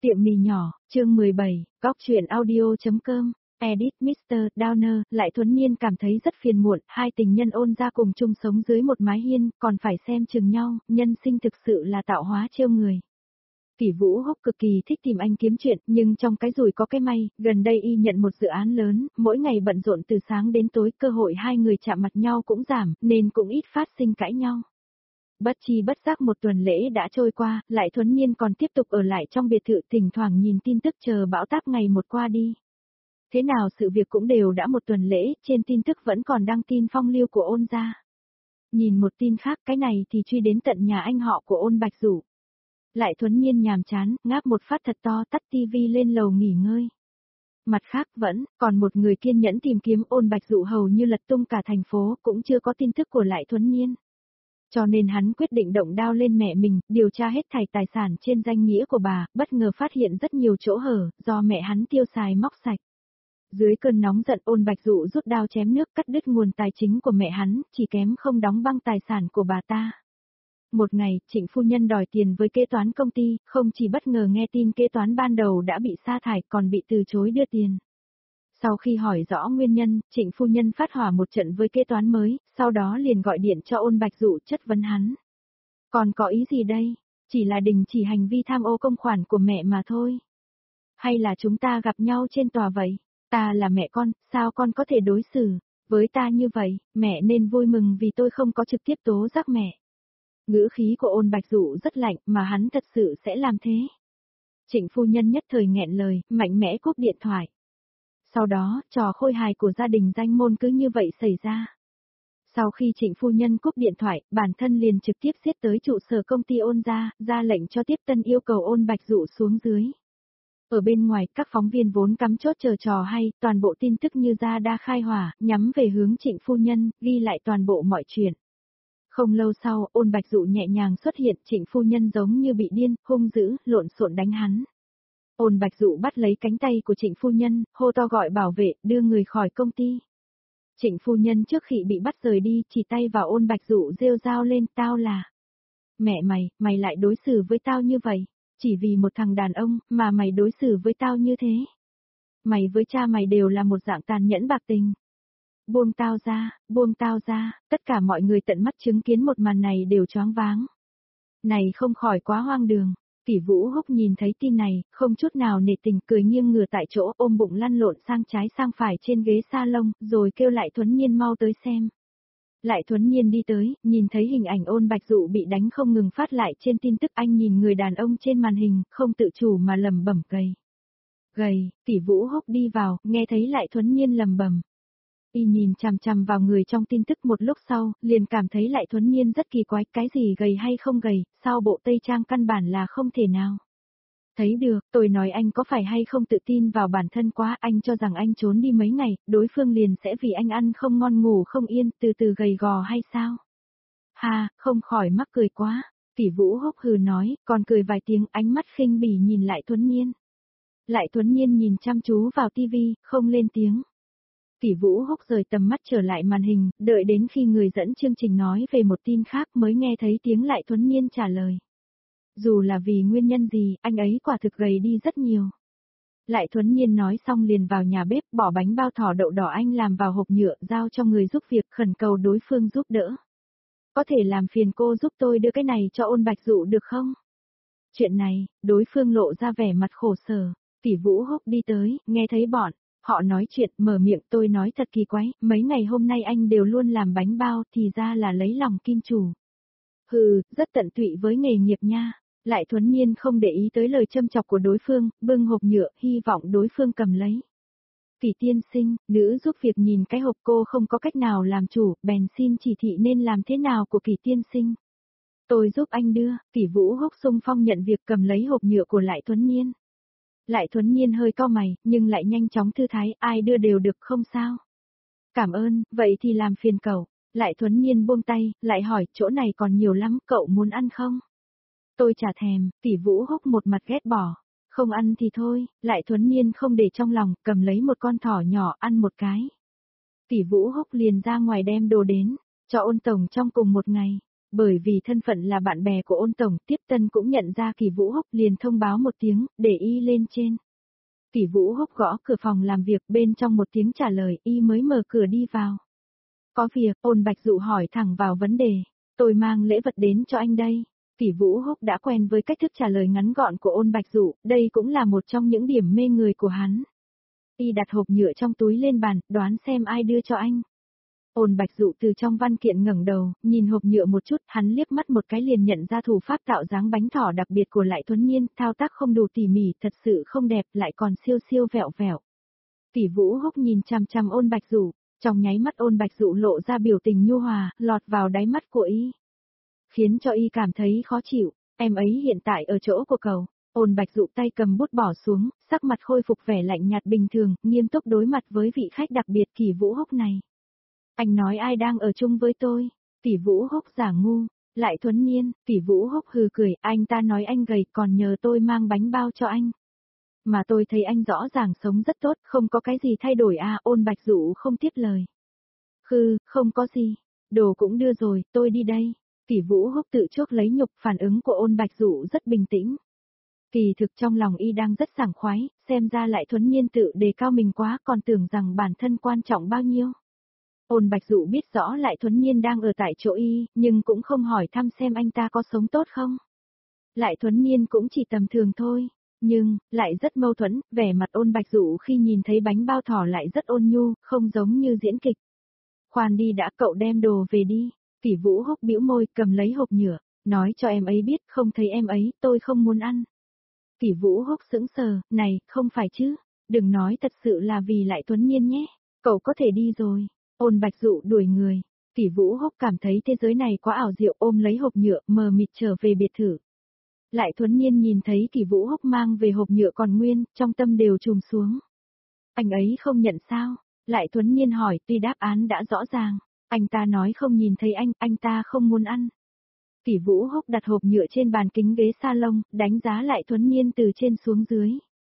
Tiệm mì nhỏ, chương 17, góc chuyện audio.com, edit Mr. Downer, Lại Thuấn Niên cảm thấy rất phiền muộn, hai tình nhân ôn ra cùng chung sống dưới một mái hiên, còn phải xem chừng nhau, nhân sinh thực sự là tạo hóa trêu người. Kỷ Vũ Húc cực kỳ thích tìm anh kiếm chuyện, nhưng trong cái rủi có cái may, gần đây y nhận một dự án lớn, mỗi ngày bận rộn từ sáng đến tối, cơ hội hai người chạm mặt nhau cũng giảm, nên cũng ít phát sinh cãi nhau. Bất chi bất giác một tuần lễ đã trôi qua, Lại Thuấn Niên còn tiếp tục ở lại trong biệt thự, thỉnh thoảng nhìn tin tức chờ bão táp ngày một qua đi. Thế nào sự việc cũng đều đã một tuần lễ, trên tin tức vẫn còn đăng tin phong lưu của Ôn gia. Nhìn một tin khác, cái này thì truy đến tận nhà anh họ của Ôn Bạch Dụ. Lại Thuấn Niên nhàm chán, ngáp một phát thật to, tắt tivi lên lầu nghỉ ngơi. Mặt khác vẫn còn một người kiên nhẫn tìm kiếm Ôn Bạch Dụ hầu như lật tung cả thành phố, cũng chưa có tin tức của Lại Thuấn Niên. Cho nên hắn quyết định động đao lên mẹ mình, điều tra hết thảy tài sản trên danh nghĩa của bà, bất ngờ phát hiện rất nhiều chỗ hở, do mẹ hắn tiêu xài móc sạch. Dưới cơn nóng giận, Ôn Bạch Dụ rút đao chém nước, cắt đứt nguồn tài chính của mẹ hắn, chỉ kém không đóng băng tài sản của bà ta. Một ngày, Trịnh phu nhân đòi tiền với kế toán công ty, không chỉ bất ngờ nghe tin kế toán ban đầu đã bị sa thải, còn bị từ chối đưa tiền. Sau khi hỏi rõ nguyên nhân, Trịnh phu nhân phát hỏa một trận với kế toán mới, sau đó liền gọi điện cho Ôn Bạch Dụ chất vấn hắn. Còn có ý gì đây? Chỉ là đình chỉ hành vi tham ô công khoản của mẹ mà thôi. Hay là chúng ta gặp nhau trên tòa vậy? Ta là mẹ con, sao con có thể đối xử với ta như vậy? Mẹ nên vui mừng vì tôi không có trực tiếp tố giác mẹ. Ngữ khí của Ôn Bạch Dụ rất lạnh, mà hắn thật sự sẽ làm thế. Trịnh phu nhân nhất thời nghẹn lời, mạnh mẽ cúp điện thoại. Sau đó, trò khôi hài của gia đình danh môn cứ như vậy xảy ra. Sau khi Trịnh phu nhân cúp điện thoại, bản thân liền trực tiếp xiết tới trụ sở công ty Ôn gia, ra lệnh cho tiếp tân yêu cầu Ôn Bạch Dụ xuống dưới. Ở bên ngoài, các phóng viên vốn cắm chốt chờ trò hay, toàn bộ tin tức như ra đa khai hỏa, nhắm về hướng Trịnh phu nhân, ghi lại toàn bộ mọi chuyện. Không lâu sau, Ôn Bạch Dụ nhẹ nhàng xuất hiện, Trịnh phu nhân giống như bị điên, hung dữ, lộn xộn đánh hắn. Ôn Bạch Dụ bắt lấy cánh tay của Trịnh phu nhân, hô to gọi bảo vệ, đưa người khỏi công ty. Trịnh phu nhân trước khi bị bắt rời đi, chỉ tay vào Ôn Bạch Dụ rêu rao lên, tao là mẹ mày lại đối xử với tao như vậy, chỉ vì một thằng đàn ông, mà mày đối xử với tao như thế. Mày với cha mày đều là một dạng tàn nhẫn bạc tình. Buông tao ra, tất cả mọi người tận mắt chứng kiến một màn này đều choáng váng. Này không khỏi quá hoang đường. Kỷ Vũ Húc nhìn thấy tin này, không chút nào nể tình, cười nghiêng ngửa tại chỗ, ôm bụng lăn lộn sang trái sang phải trên ghế salon, rồi kêu Lại Thuấn Niên mau tới xem. Lại Thuấn Niên đi tới, nhìn thấy hình ảnh Ôn Bạch Dụ bị đánh không ngừng phát lại trên tin tức, anh nhìn người đàn ông trên màn hình, không tự chủ mà lẩm bẩm gầy. Kỷ Vũ Húc đi vào, nghe thấy Lại Thuấn Niên lẩm bẩm. Y nhìn chằm chằm vào người trong tin tức một lúc sau, liền cảm thấy Lại Thuấn Niên rất kỳ quái, cái gì gầy hay không gầy, sao bộ tây trang căn bản là không thể nào. Thấy được, tôi nói anh có phải hay không tự tin vào bản thân quá, anh cho rằng anh trốn đi mấy ngày, đối phương liền sẽ vì anh ăn không ngon ngủ không yên, từ từ gầy gò hay sao? Ha, không khỏi mắc cười quá. Kỷ Vũ Húc hừ nói, còn cười vài tiếng, ánh mắt khinh bỉ nhìn Lại Thuấn Niên. Lại Thuấn Niên nhìn chăm chú vào tivi, không lên tiếng. Kỷ Vũ Húc rời tầm mắt trở lại màn hình, đợi đến khi người dẫn chương trình nói về một tin khác mới nghe thấy tiếng Lại Thuấn Niên trả lời. Dù là vì nguyên nhân gì, anh ấy quả thực gầy đi rất nhiều. Lại Thuấn Niên nói xong liền vào nhà bếp, bỏ bánh bao thỏ đậu đỏ anh làm vào hộp nhựa, giao cho người giúp việc, khẩn cầu đối phương giúp đỡ. Có thể làm phiền cô giúp tôi đưa cái này cho Ôn Bạch Dụ được không? Chuyện này, đối phương lộ ra vẻ mặt khổ sở. Kỷ Vũ Húc đi tới, nghe thấy bọn họ nói chuyện, mở miệng, tôi nói thật kỳ quái, mấy ngày hôm nay anh đều luôn làm bánh bao, thì ra là lấy lòng kim chủ. Hừ, rất tận tụy với nghề nghiệp nha. Lại Thuấn Niên không để ý tới lời châm chọc của đối phương, bưng hộp nhựa, hy vọng đối phương cầm lấy. Kỷ tiên sinh, nữ giúp việc nhìn cái hộp, cô không có cách nào làm chủ, bèn xin chỉ thị nên làm thế nào của Kỷ tiên sinh. Tôi giúp anh đưa. Kỷ Vũ Húc xung phong nhận việc, cầm lấy hộp nhựa của Lại Thuấn Niên. Lại Thuấn Niên hơi cau mày, nhưng lại nhanh chóng thư thái, ai đưa đều được không sao. Cảm ơn, vậy thì làm phiền cậu. Lại Thuấn Niên buông tay, lại hỏi, chỗ này còn nhiều lắm, cậu muốn ăn không? Tôi chả thèm. Kỷ Vũ Húc một mặt ghét bỏ. Không ăn thì thôi. Lại Thuấn Niên không để trong lòng, cầm lấy một con thỏ nhỏ, ăn một cái. Kỷ Vũ Húc liền ra ngoài đem đồ đến, cho Ôn tổng trong cùng một ngày. Bởi vì thân phận là bạn bè của Ôn tổng, Tiếp Tân cũng nhận ra Kỷ Vũ Húc liền thông báo một tiếng, để y lên trên. Kỷ Vũ Húc gõ cửa phòng làm việc, bên trong một tiếng trả lời, y mới mở cửa đi vào. Có việc, Ôn Bạch Dụ hỏi thẳng vào vấn đề. Tôi mang lễ vật đến cho anh đây. Kỷ Vũ Húc đã quen với cách thức trả lời ngắn gọn của Ôn Bạch Dụ, đây cũng là một trong những điểm mê người của hắn. Y đặt hộp nhựa trong túi lên bàn, đoán xem ai đưa cho anh. Ôn Bạch Dụ từ trong văn kiện ngẩng đầu, nhìn hộp nhựa một chút, hắn liếc mắt một cái liền nhận ra thủ pháp tạo dáng bánh thỏ đặc biệt của Lại Thuấn Nhiên, thao tác không đủ tỉ mỉ, thật sự không đẹp, lại còn siêu siêu vẹo vẹo. Kỷ Vũ Húc nhìn chằm chằm Ôn Bạch Dụ, trong nháy mắt Ôn Bạch Dụ lộ ra biểu tình nhu hòa, lọt vào đáy mắt của y. Khiến cho y cảm thấy khó chịu, em ấy hiện tại ở chỗ của cậu. Ôn Bạch Dụ tay cầm bút bỏ xuống, sắc mặt khôi phục vẻ lạnh nhạt bình thường, nghiêm túc đối mặt với vị khách đặc biệt Kỷ Vũ Húc này. Anh nói ai đang ở chung với tôi? Kỷ Vũ Húc giả ngu. Lại Thuấn Nhiên, Kỷ Vũ Húc hừ cười, anh ta nói anh gầy còn nhờ tôi mang bánh bao cho anh. Mà tôi thấy anh rõ ràng sống rất tốt, không có cái gì thay đổi à, Ôn Bạch Dụ không tiếp lời. Khư, không có gì. Đồ cũng đưa rồi, tôi đi đây. Kỷ Vũ Húc tự chuốc lấy nhục, phản ứng của Ôn Bạch Dụ rất bình tĩnh. Kỳ thực trong lòng y đang rất sảng khoái, xem ra Lại Thuấn Nhiên tự đề cao mình quá, còn tưởng rằng bản thân quan trọng bao nhiêu. Ôn Bạch Dụ biết rõ Lại Thuấn Nhiên đang ở tại chỗ y, nhưng cũng không hỏi thăm xem anh ta có sống tốt không. Lại Thuấn Nhiên cũng chỉ tầm thường thôi, nhưng, lại rất mâu thuẫn, vẻ mặt Ôn Bạch Dụ khi nhìn thấy bánh bao thỏ lại rất ôn nhu, không giống như diễn kịch. Khoan đi đã, cậu đem đồ về đi. Kỷ Vũ Húc bĩu môi, cầm lấy hộp nhựa, nói cho em ấy biết, không thấy em ấy, tôi không muốn ăn. Kỷ Vũ Húc sững sờ, này, không phải chứ, đừng nói thật sự là vì Lại Thuấn Nhiên nhé, cậu có thể đi rồi. Ôn Bạch Dụ đuổi người, Kỷ Vũ Húc cảm thấy thế giới này quá ảo diệu, ôm lấy hộp nhựa, mờ mịt trở về biệt thự. Lại Thuấn Nhiên nhìn thấy Kỷ Vũ Húc mang về hộp nhựa còn nguyên, trong tâm đều trùng xuống. Anh ấy không nhận sao? Lại Thuấn Nhiên hỏi, tuy đáp án đã rõ ràng, anh ta nói không nhìn thấy anh ta không muốn ăn. Kỷ Vũ Húc đặt hộp nhựa trên bàn kính ghế salon, đánh giá Lại Thuấn Nhiên từ trên xuống dưới.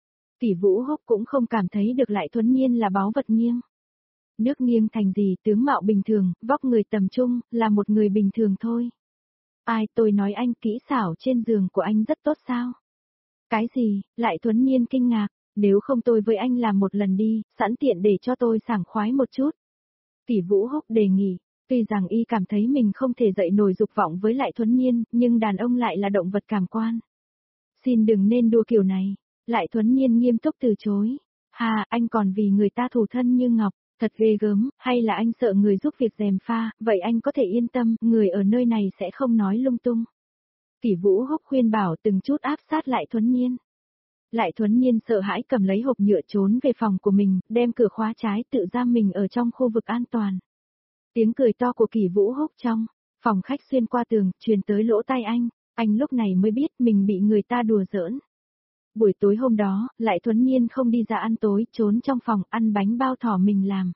Kỷ Vũ Húc cũng không cảm thấy được Lại Thuấn Nhiên là báu vật nghiêng. Nước nghiêng thành gì, tướng mạo bình thường, vóc người tầm trung, là một người bình thường thôi. Ai, tôi nói anh, kỹ xảo trên giường của anh rất tốt sao? Cái gì? Lại Thuấn Nhiên kinh ngạc, nếu không tôi với anh làm một lần đi, sẵn tiện để cho tôi sảng khoái một chút. Kỷ Vũ Húc đề nghị, tuy rằng y cảm thấy mình không thể dậy nổi dục vọng với Lại Thuấn Nhiên, nhưng đàn ông lại là động vật cảm quan. Xin đừng nên đùa kiểu này. Lại Thuấn Nhiên nghiêm túc từ chối. Hà, anh còn vì người ta thù thân như ngọc. Thật ghê gớm, hay là anh sợ người giúp việc gièm pha, vậy anh có thể yên tâm, người ở nơi này sẽ không nói lung tung. Kỷ Vũ Húc khuyên bảo từng chút áp sát Lại Thuấn Nhiên. Lại Thuấn Nhiên sợ hãi cầm lấy hộp nhựa trốn về phòng của mình, đem cửa khóa trái tự giam mình ở trong khu vực an toàn. Tiếng cười to của Kỷ Vũ Húc trong phòng khách xuyên qua tường, truyền tới lỗ tai anh lúc này mới biết mình bị người ta đùa giỡn. Buổi tối hôm đó, Lại Thuấn Nhiên không đi ra ăn tối, trốn trong phòng ăn bánh bao thỏ mình làm.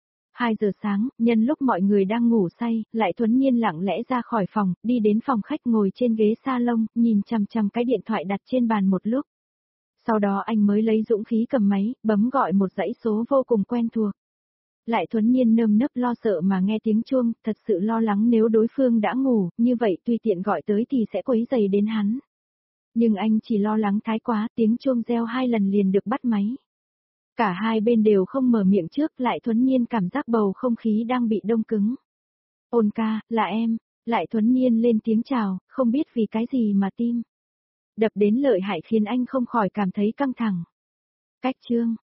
2 giờ sáng, nhân lúc mọi người đang ngủ say, Lại Thuấn Nhiên lặng lẽ ra khỏi phòng, đi đến phòng khách ngồi trên ghế salon, nhìn chằm chằm cái điện thoại đặt trên bàn một lúc. Sau đó anh mới lấy dũng khí cầm máy, bấm gọi một dãy số vô cùng quen thuộc. Lại Thuấn Nhiên nơm nớp lo sợ mà nghe tiếng chuông, thật sự lo lắng nếu đối phương đã ngủ, như vậy tùy tiện gọi tới thì sẽ quấy rầy đến hắn. Nhưng anh chỉ lo lắng thái quá, tiếng chuông reo 2 lần liền được bắt máy. Cả hai bên đều không mở miệng trước, Lại Thuấn Nhiên cảm giác bầu không khí đang bị đông cứng. Ôn ca, là em. Lại Thuấn Nhiên lên tiếng chào, không biết vì cái gì mà tim đập đến lợi hại khiến anh không khỏi cảm thấy căng thẳng. Cách chương